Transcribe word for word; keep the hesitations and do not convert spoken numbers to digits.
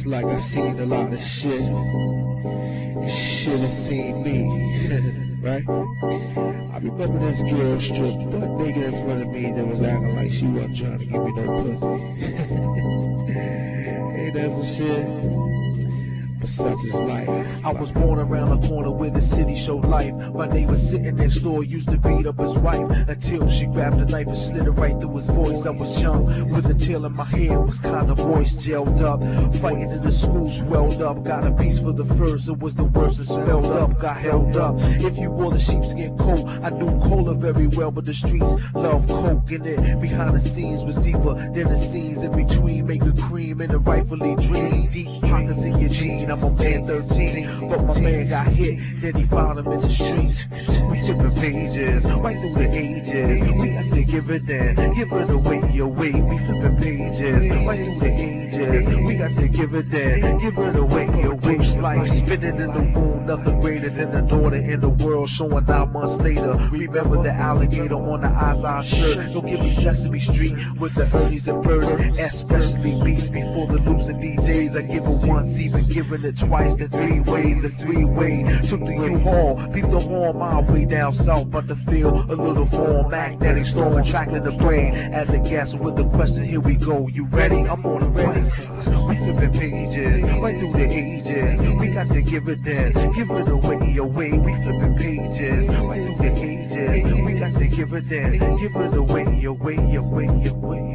It's like I seen a lot of shit. Shit has seen me, right? I remember this girl stripped butt naked in front of me that was acting like she wasn't trying to give me no pussy. Ain't that some shit? But such is life. I was born around the corner where the city showed life. My neighbor sitting next door used to beat up his wife until she grabbed a knife and slid it right through his voice. I was young with the tail in my hair was kinda moist, gelled up. Fighting in the school, swelled up. Got a piece for the first, it was the worst. It spelled up, got held up. If you wore the sheepskin coat, I knew cola very well, but the streets love coke. And it behind the scenes was deeper than the scenes in between. Making cream and a rightfully dream. Deep pockets in your jeans. I'm a man thirteen, but my man got hit, then he found him in the streets. We flipping pages, right through the ages. We got to give it then, give it away, away. We flipping pages, right through the ages. We got to give it then, give it away, away. Life spinning in the womb, nothing greater than a daughter in the world. Showing nine months later. Remember the alligator on the Izod shirt. Don't give me Sesame Street with the Ernies and Birds, especially beats before the loops and D Js. I give it once, even giving it twice, the three ways, the three-way. Took the U-Haul, beat the horn my way down south, but to feel a little form. Mac Daddy storm, tracking the brain as a guest with the question. Here we go, you ready? I'm on the race. We flipping pages, right through the ages. We got to give it then, give it away, away. We flipping pages, right through the ages. We got to give it then, give it away, away, away, away.